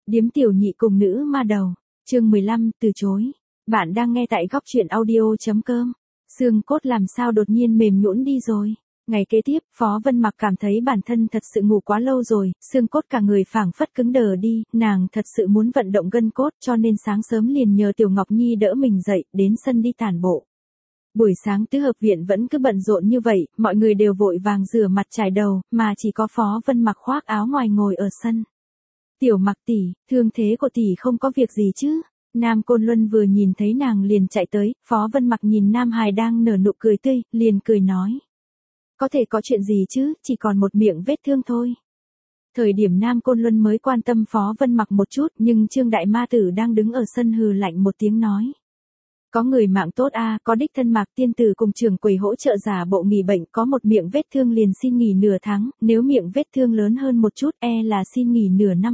Điếm tiểu nhị cùng nữ ma đầu, chương 15, từ chối. Bạn đang nghe tại góc truyện audio.com. Xương cốt làm sao đột nhiên mềm nhũn đi rồi. Ngày kế tiếp, Phó Vân Mặc cảm thấy bản thân thật sự ngủ quá lâu rồi, xương cốt cả người phảng phất cứng đờ đi, nàng thật sự muốn vận động gân cốt cho nên sáng sớm liền nhờ Tiểu Ngọc Nhi đỡ mình dậy, đến sân đi tản bộ. Buổi sáng tứ hợp viện vẫn cứ bận rộn như vậy, mọi người đều vội vàng rửa mặt chải đầu, mà chỉ có Phó Vân Mặc khoác áo ngoài ngồi ở sân. Tiểu Mặc tỷ, thương thế của tỷ không có việc gì chứ? Nam Côn Luân vừa nhìn thấy nàng liền chạy tới, Phó Vân Mặc nhìn Nam Hải đang nở nụ cười tươi, liền cười nói. Có thể có chuyện gì chứ, chỉ còn một miệng vết thương thôi. Thời điểm Nam Côn Luân mới quan tâm Phó Vân Mặc một chút, nhưng Trương Đại Ma Tử đang đứng ở sân hừ lạnh một tiếng nói. Có người mạng tốt có đích thân Mạc tiên tử cùng trưởng quầy hỗ trợ giả bộ nghỉ bệnh, có một miệng vết thương liền xin nghỉ nửa tháng, nếu miệng vết thương lớn hơn một chút là xin nghỉ nửa năm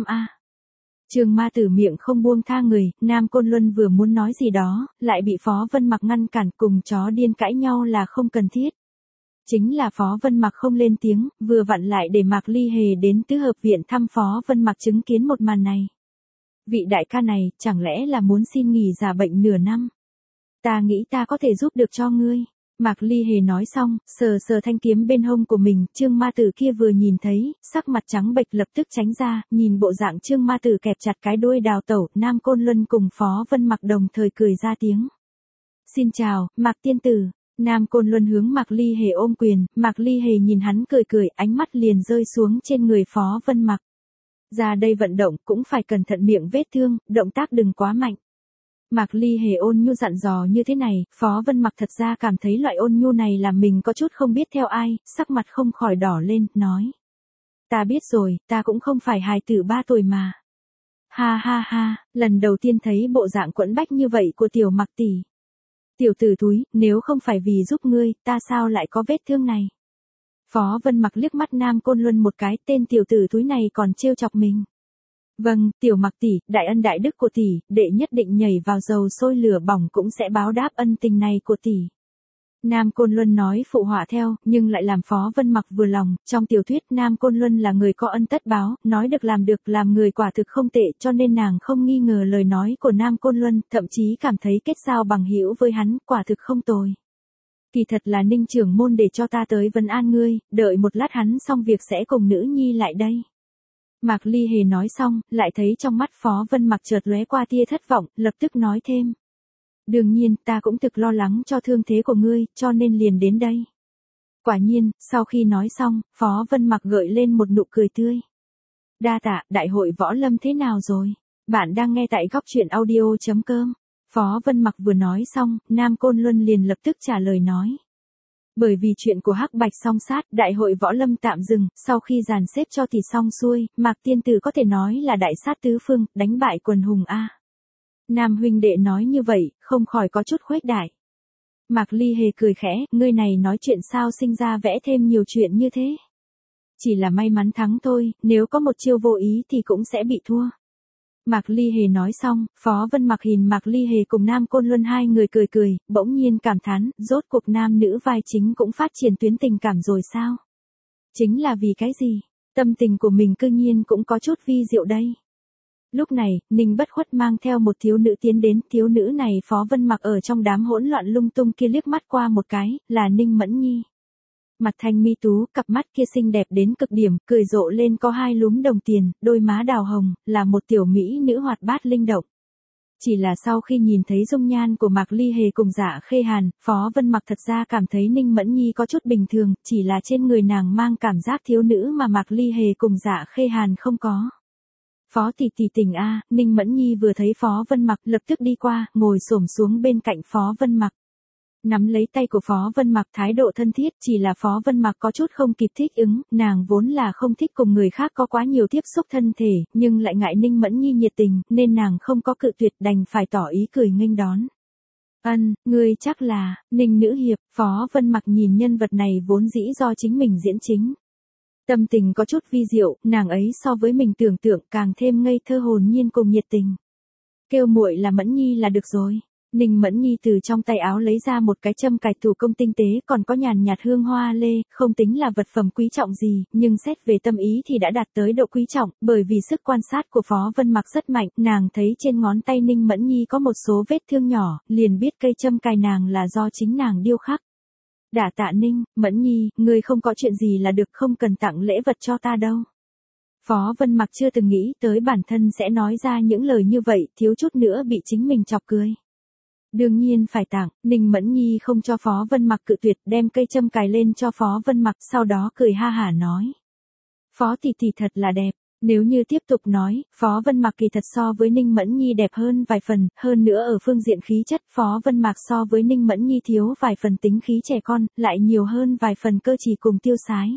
Trương Ma Tử miệng không buông tha người, Nam Côn Luân vừa muốn nói gì đó, lại bị Phó Vân Mặc ngăn cản, cùng chó điên cãi nhau là không cần thiết. Chính là Phó Vân Mặc không lên tiếng, vừa vặn lại để Mạc Ly Hề đến tứ hợp viện thăm Phó Vân Mặc chứng kiến một màn này. Vị đại ca này, chẳng lẽ là muốn xin nghỉ giả bệnh nửa năm? Ta nghĩ ta có thể giúp được cho ngươi. Mạc Ly Hề nói xong, sờ sờ thanh kiếm bên hông của mình, Trương Ma Tử kia vừa nhìn thấy, sắc mặt trắng bệch lập tức tránh ra, nhìn bộ dạng Trương Ma Tử kẹp chặt cái đuôi đào tẩu, Nam Côn Luân cùng Phó Vân Mặc đồng thời cười ra tiếng. Xin chào, Mạc tiên tử. Nam Côn Luân hướng Mạc Ly Hề ôm quyền, Mạc Ly Hề nhìn hắn cười cười, ánh mắt liền rơi xuống trên người Phó Vân Mặc. Ra đây vận động cũng phải cẩn thận miệng vết thương, động tác đừng quá mạnh. Mạc Ly Hề ôn nhu dặn dò như thế này, Phó Vân Mặc thật ra cảm thấy loại ôn nhu này làm mình có chút không biết theo ai, sắc mặt không khỏi đỏ lên, nói. Ta biết rồi, ta cũng không phải hài tử 3 tuổi mà. Ha ha ha, lần đầu tiên thấy bộ dạng quẫn bách như vậy của Tiểu Mặc tỷ. Tiểu tử thúi, nếu không phải vì giúp ngươi, ta sao lại có vết thương này? Phó Vân Mặc liếc mắt Nam Côn Luân một cái, tên tiểu tử thúi này còn trêu chọc mình. Vâng, Tiểu Mặc tỷ, đại ân đại đức của tỷ, đệ nhất định nhảy vào dầu sôi lửa bỏng cũng sẽ báo đáp ân tình này của tỷ. Nam Côn Luân nói phụ họa theo, nhưng lại làm Phó Vân Mặc vừa lòng, trong tiểu thuyết Nam Côn Luân là người có ân tất báo, nói được, làm người quả thực không tệ, cho nên nàng không nghi ngờ lời nói của Nam Côn Luân, thậm chí cảm thấy kết giao bằng hữu với hắn, quả thực không tồi. Kỳ thật là Ninh trưởng môn để cho ta tới vấn an ngươi, đợi một lát hắn xong việc sẽ cùng nữ nhi lại đây. Mạc Ly Hề nói xong, lại thấy trong mắt Phó Vân Mặc chợt lóe qua tia thất vọng, lập tức nói thêm. Đương nhiên, ta cũng thực lo lắng cho thương thế của ngươi, cho nên liền đến đây. Quả nhiên, sau khi nói xong, Phó Vân Mặc gợi lên một nụ cười tươi. Đa tạ, đại hội võ lâm thế nào rồi? Bạn đang nghe tại góc truyện audio.com. Phó Vân Mặc vừa nói xong, Nam Côn Luân liền lập tức trả lời nói. Bởi vì chuyện của Hắc Bạch song sát, đại hội võ lâm tạm dừng, sau khi dàn xếp cho thì xong xuôi, Mạc tiên tử có thể nói là đại sát tứ phương, đánh bại quần hùng Nam huynh đệ nói như vậy, không khỏi có chút khuếch đại. Mạc Ly Hề cười khẽ, ngươi này nói chuyện sao sinh ra vẽ thêm nhiều chuyện như thế. Chỉ là may mắn thắng thôi, nếu có một chiêu vô ý thì cũng sẽ bị thua. Mạc Ly Hề nói xong, Phó Vân Mặc nhìn Mạc Ly Hề cùng Nam Côn Luân hai người cười cười, bỗng nhiên cảm thán, rốt cuộc nam nữ vai chính cũng phát triển tuyến tình cảm rồi sao? Chính là vì cái gì? Tâm tình của mình cư nhiên cũng có chút vi diệu đây. Lúc này, Ninh Bất Khuất mang theo một thiếu nữ tiến đến, thiếu nữ này Phó Vân Mặc ở trong đám hỗn loạn lung tung kia liếc mắt qua một cái, là Ninh Mẫn Nhi. Mặt thanh mi tú, cặp mắt kia xinh đẹp đến cực điểm, cười rộ lên có 2 lúm đồng tiền, đôi má đào hồng, là một tiểu mỹ nữ hoạt bát linh động. Chỉ là sau khi nhìn thấy dung nhan của Mạc Ly Hề cùng Dạ Khê Hàn, Phó Vân Mặc thật ra cảm thấy Ninh Mẫn Nhi có chút bình thường, chỉ là trên người nàng mang cảm giác thiếu nữ mà Mạc Ly Hề cùng Dạ Khê Hàn không có. Phó tỷ tỷ tình Ninh Mẫn Nhi vừa thấy Phó Vân Mặc lập tức đi qua, ngồi xổm xuống bên cạnh Phó Vân Mặc. Nắm lấy tay của Phó Vân Mặc thái độ thân thiết, chỉ là Phó Vân Mặc có chút không kịp thích ứng, nàng vốn là không thích cùng người khác có quá nhiều tiếp xúc thân thể, nhưng lại ngại Ninh Mẫn Nhi nhiệt tình, nên nàng không có cự tuyệt, đành phải tỏ ý cười nghênh đón. Ngươi chắc là, Ninh nữ hiệp, Phó Vân Mặc nhìn nhân vật này vốn dĩ do chính mình diễn chính. Tâm tình có chút vi diệu, nàng ấy so với mình tưởng tượng càng thêm ngây thơ hồn nhiên cùng nhiệt tình. Kêu muội là Mẫn Nhi là được rồi. Ninh Mẫn Nhi từ trong tay áo lấy ra một cái châm cài thủ công tinh tế, còn có nhàn nhạt hương hoa lê, không tính là vật phẩm quý trọng gì, nhưng xét về tâm ý thì đã đạt tới độ quý trọng, bởi vì sức quan sát của Phó Vân Mặc rất mạnh, nàng thấy trên ngón tay Ninh Mẫn Nhi có một số vết thương nhỏ, liền biết cây châm cài nàng là do chính nàng điêu khắc. Đả tạ Ninh, Mẫn Nhi, ngươi không có chuyện gì là được, không cần tặng lễ vật cho ta đâu. Phó Vân Mặc chưa từng nghĩ tới bản thân sẽ nói ra những lời như vậy, thiếu chút nữa bị chính mình chọc cười. Đương nhiên phải tặng, Ninh Mẫn Nhi không cho Phó Vân Mặc cự tuyệt, đem cây châm cài lên cho Phó Vân Mặc, sau đó cười ha hả nói. Phó tỷ tỷ thật là đẹp, nếu như tiếp tục nói, Phó Vân Mặc kỳ thật so với Ninh Mẫn Nhi đẹp hơn vài phần, hơn nữa ở phương diện khí chất, Phó Vân Mặc so với Ninh Mẫn Nhi thiếu vài phần tính khí trẻ con, lại nhiều hơn vài phần cơ trí cùng tiêu sái.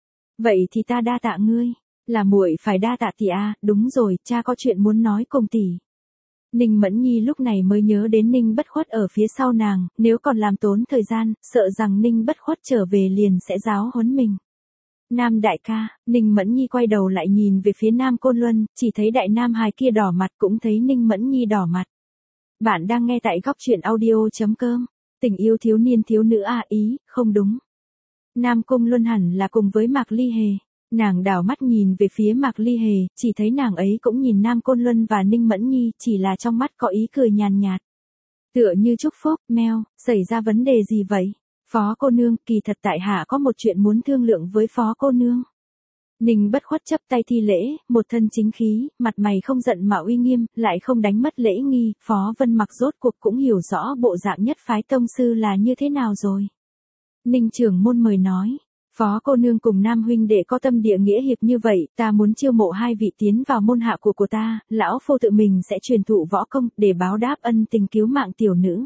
Vậy thì ta đa tạ ngươi, là muội phải đa tạ tỷ a, đúng rồi, cha có chuyện muốn nói cùng tỷ. Ninh Mẫn Nhi lúc này mới nhớ đến Ninh Bất Khuất ở phía sau nàng, nếu còn làm tốn thời gian, sợ rằng Ninh Bất Khuất trở về liền sẽ giáo huấn mình. Nam đại ca, Ninh Mẫn Nhi quay đầu lại nhìn về phía Nam Côn Luân, chỉ thấy đại nam hài kia đỏ mặt, cũng thấy Ninh Mẫn Nhi đỏ mặt. Bạn đang nghe tại góc truyện audio.com, tình yêu thiếu niên thiếu nữ à, ý, không đúng. Nam Côn Luân hẳn là cùng với Mạc Ly Hề. Nàng đảo mắt nhìn về phía Mạc Ly Hề, chỉ thấy nàng ấy cũng nhìn Nam Côn Luân và Ninh Mẫn Nhi, chỉ là trong mắt có ý cười nhàn nhạt. Tựa như chúc phúc, meo, xảy ra vấn đề gì vậy? Phó cô nương, kỳ thật tại hạ có một chuyện muốn thương lượng với phó cô nương. Ninh Bất Khuất chấp tay thi lễ, một thân chính khí, mặt mày không giận mà uy nghiêm, lại không đánh mất lễ nghi, Phó Vân Mặc rốt cuộc cũng hiểu rõ bộ dạng nhất phái tông sư là như thế nào rồi. Ninh trưởng môn mời nói. Phó cô nương cùng Nam huynh đệ có tâm địa nghĩa hiệp như vậy, ta muốn chiêu mộ hai vị tiến vào môn hạ của ta, lão phu tự mình sẽ truyền thụ võ công, để báo đáp ân tình cứu mạng tiểu nữ.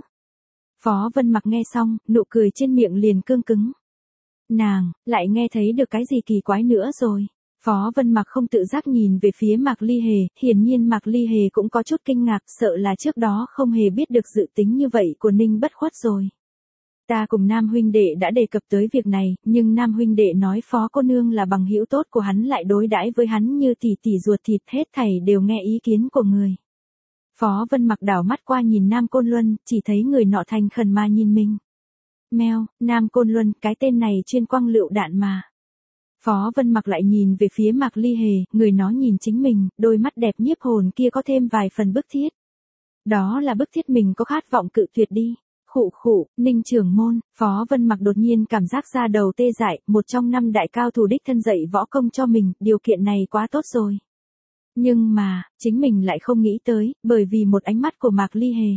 Phó Vân Mặc nghe xong, nụ cười trên miệng liền cương cứng. Nàng, lại nghe thấy được cái gì kỳ quái nữa rồi. Phó Vân Mặc không tự giác nhìn về phía Mạc Ly Hề, hiển nhiên Mạc Ly Hề cũng có chút kinh ngạc, sợ là trước đó không hề biết được dự tính như vậy của Ninh Bất Khuất rồi. Ta cùng Nam huynh đệ đã đề cập tới việc này, nhưng Nam huynh đệ nói phó cô nương là bằng hữu tốt của hắn lại đối đãi với hắn như tỷ tỷ ruột thịt, hết thảy đều nghe ý kiến của người. Phó Vân Mặc đảo mắt qua nhìn Nam Côn Luân, chỉ thấy người nọ thành khẩn mà nhìn mình. Meo, Nam Côn Luân, cái tên này chuyên quăng lựu đạn mà. Phó Vân Mặc lại nhìn về phía Mạc Ly Hề, người nó nhìn chính mình, đôi mắt đẹp nhiếp hồn kia có thêm vài phần bức thiết. Đó là bức thiết mình có khát vọng cự tuyệt đi. Khụ khụ, Ninh trưởng môn, Phó Vân Mặc đột nhiên cảm giác da đầu tê dại, một trong 5 đại cao thủ đích thân dạy võ công cho mình, điều kiện này quá tốt rồi. Nhưng mà, chính mình lại không nghĩ tới, bởi vì một ánh mắt của Mạc Ly Hề.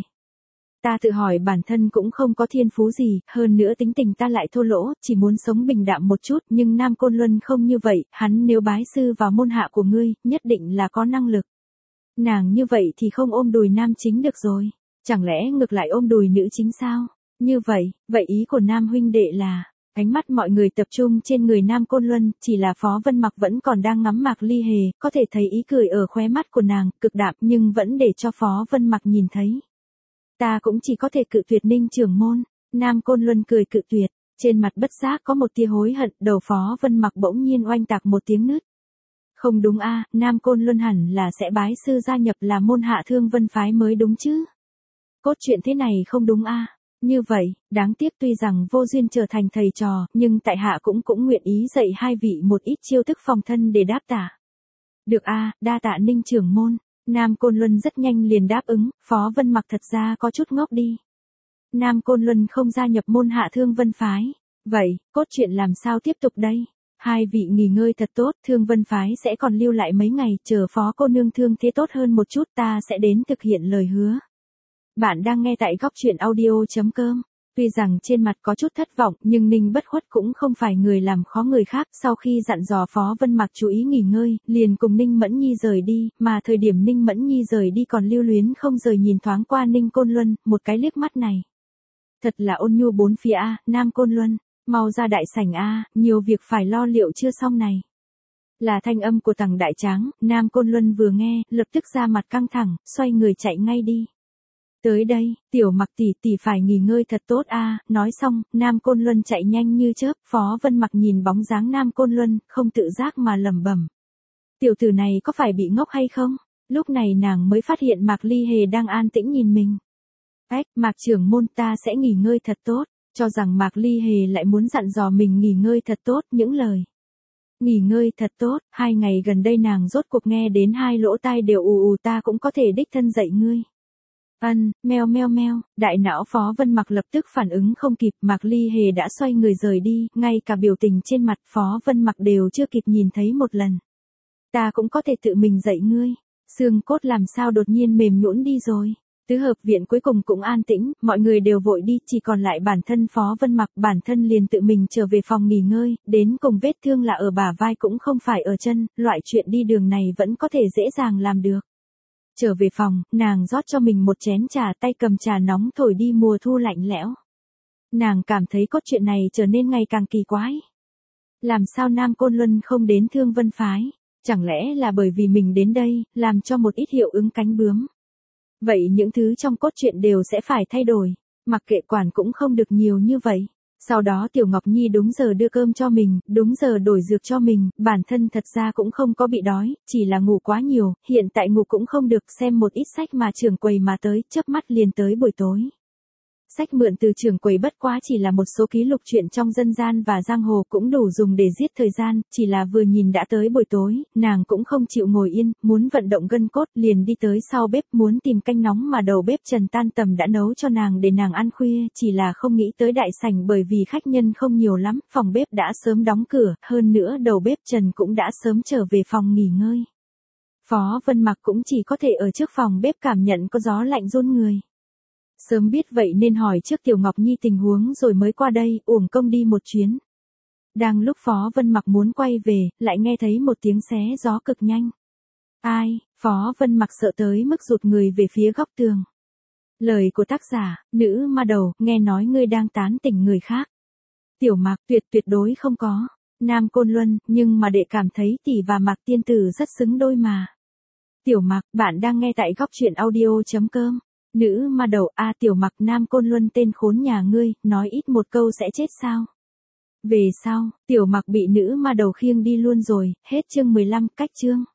Ta tự hỏi bản thân cũng không có thiên phú gì, hơn nữa tính tình ta lại thô lỗ, chỉ muốn sống bình đạm một chút, nhưng Nam Côn Luân không như vậy, hắn nếu bái sư vào môn hạ của ngươi, nhất định là có năng lực. Nàng như vậy thì không ôm đùi nam chính được rồi. Chẳng lẽ ngược lại ôm đùi nữ chính sao? Như vậy ý của Nam huynh đệ là, ánh mắt mọi người tập trung trên người Nam Côn Luân, chỉ là Phó Vân Mặc vẫn còn đang ngắm Mạc Ly Hề, có thể thấy ý cười ở khóe mắt của nàng, cực đạm nhưng vẫn để cho Phó Vân Mặc nhìn thấy. Ta cũng chỉ có thể cự tuyệt Ninh trưởng môn, Nam Côn Luân cười cự tuyệt, trên mặt bất giác có một tia hối hận, đầu Phó Vân Mặc bỗng nhiên oanh tạc một tiếng nứt. Không đúng a, Nam Côn Luân hẳn là sẽ bái sư gia nhập là môn hạ Thương Vân phái mới đúng chứ. Cốt truyện thế này không đúng a. Như vậy, đáng tiếc tuy rằng vô duyên trở thành thầy trò, nhưng tại hạ cũng nguyện ý dạy hai vị một ít chiêu thức phòng thân để đáp tạ. Được a, đa tạ Ninh trưởng môn. Nam Côn Luân rất nhanh liền đáp ứng, Phó Vân Mặc thật ra có chút ngốc đi. Nam Côn Luân không gia nhập môn hạ Thương Vân phái. Vậy, cốt truyện làm sao tiếp tục đây? Hai vị nghỉ ngơi thật tốt, Thương Vân phái sẽ còn lưu lại mấy ngày, chờ Phó cô nương thương thế tốt hơn một chút ta sẽ đến thực hiện lời hứa. Bạn đang nghe tại góc truyện audio.com. Tuy rằng trên mặt có chút thất vọng, nhưng Ninh Bất Khuất cũng không phải người làm khó người khác, sau khi dặn dò Phó Vân Mặc chú ý nghỉ ngơi, liền cùng Ninh Mẫn Nhi rời đi, mà thời điểm Ninh Mẫn Nhi rời đi còn lưu luyến không rời nhìn thoáng qua Ninh Côn Luân, một cái liếc mắt này. Thật là ôn nhu bốn phía a, Nam Côn Luân, mau ra đại sảnh a, nhiều việc phải lo liệu chưa xong này. Là thanh âm của Tằng Đại Tráng, Nam Côn Luân vừa nghe, lập tức ra mặt căng thẳng, xoay người chạy ngay đi. Tới đây, tiểu Mặc tỷ tỷ phải nghỉ ngơi thật tốt a. Nói xong, Nam Côn Luân chạy nhanh như chớp, Phó Vân Mặc nhìn bóng dáng Nam Côn Luân, không tự giác mà lẩm bẩm. Tiểu tử này có phải bị ngốc hay không? Lúc này nàng mới phát hiện Mạc Ly Hề đang an tĩnh nhìn mình. Ách, Mạc trưởng môn ta sẽ nghỉ ngơi thật tốt, cho rằng Mạc Ly Hề lại muốn dặn dò mình nghỉ ngơi thật tốt, những lời. Nghỉ ngơi thật tốt, 2 ngày gần đây nàng rốt cuộc nghe đến 2 lỗ tai đều ù ù ta cũng có thể đích thân dạy ngươi. Meo meo meo, đại não Phó Vân Mặc lập tức phản ứng không kịp, Mạc Ly Hề đã xoay người rời đi, ngay cả biểu tình trên mặt Phó Vân Mặc đều chưa kịp nhìn thấy một lần. Ta cũng có thể tự mình dạy ngươi, xương cốt làm sao đột nhiên mềm nhũn đi rồi. Tứ hợp viện cuối cùng cũng an tĩnh, mọi người đều vội đi, chỉ còn lại bản thân Phó Vân Mặc, bản thân liền tự mình trở về phòng nghỉ ngơi, đến cùng vết thương là ở bả vai cũng không phải ở chân, loại chuyện đi đường này vẫn có thể dễ dàng làm được. Trở về phòng, nàng rót cho mình một chén trà, tay cầm trà nóng thổi đi mùa thu lạnh lẽo. Nàng cảm thấy cốt truyện này trở nên ngày càng kỳ quái. Làm sao Nam Côn Luân không đến Thương Vân Phái? Chẳng lẽ là bởi vì mình đến đây, làm cho một ít hiệu ứng cánh bướm? Vậy những thứ trong cốt truyện đều sẽ phải thay đổi, mặc kệ quản cũng không được nhiều như vậy. Sau đó Tiểu Ngọc Nhi đúng giờ đưa cơm cho mình, đúng giờ đổi dược cho mình, bản thân thật ra cũng không có bị đói, chỉ là ngủ quá nhiều, hiện tại ngủ cũng không được, xem một ít sách mà trưởng quầy mà tới, chớp mắt liền tới buổi tối. Sách mượn từ trưởng quầy bất quá chỉ là một số ký lục truyện trong dân gian và giang hồ cũng đủ dùng để giết thời gian, chỉ là vừa nhìn đã tới buổi tối, nàng cũng không chịu ngồi yên, muốn vận động gân cốt, liền đi tới sau bếp muốn tìm canh nóng mà đầu bếp Trần tan tầm đã nấu cho nàng để nàng ăn khuya, chỉ là không nghĩ tới đại sảnh bởi vì khách nhân không nhiều lắm, phòng bếp đã sớm đóng cửa, hơn nữa đầu bếp Trần cũng đã sớm trở về phòng nghỉ ngơi. Phó Vân Mặc cũng chỉ có thể ở trước phòng bếp cảm nhận có gió lạnh run người. Sớm biết vậy nên hỏi trước Tiểu Ngọc Nhi tình huống rồi mới qua đây, uổng công đi một chuyến. Đang lúc Phó Vân Mặc muốn quay về, lại nghe thấy một tiếng xé gió cực nhanh. Ai? Phó Vân Mặc sợ tới mức rụt người về phía góc tường. Lời của tác giả, nữ ma đầu, nghe nói ngươi đang tán tỉnh người khác. Tiểu Mặc, tuyệt đối không có. Nam Côn Luân, nhưng mà đệ cảm thấy tỷ và Mạc tiên tử rất xứng đôi mà. Tiểu Mặc, bạn đang nghe tại góc truyện audio.com. Nữ ma đầu, Tiểu Mặc, Nam Côn Luân tên khốn nhà ngươi, nói ít một câu sẽ chết sao? Về sau, Tiểu Mặc bị nữ ma đầu khiêng đi luôn rồi, hết chương 15, cách chương.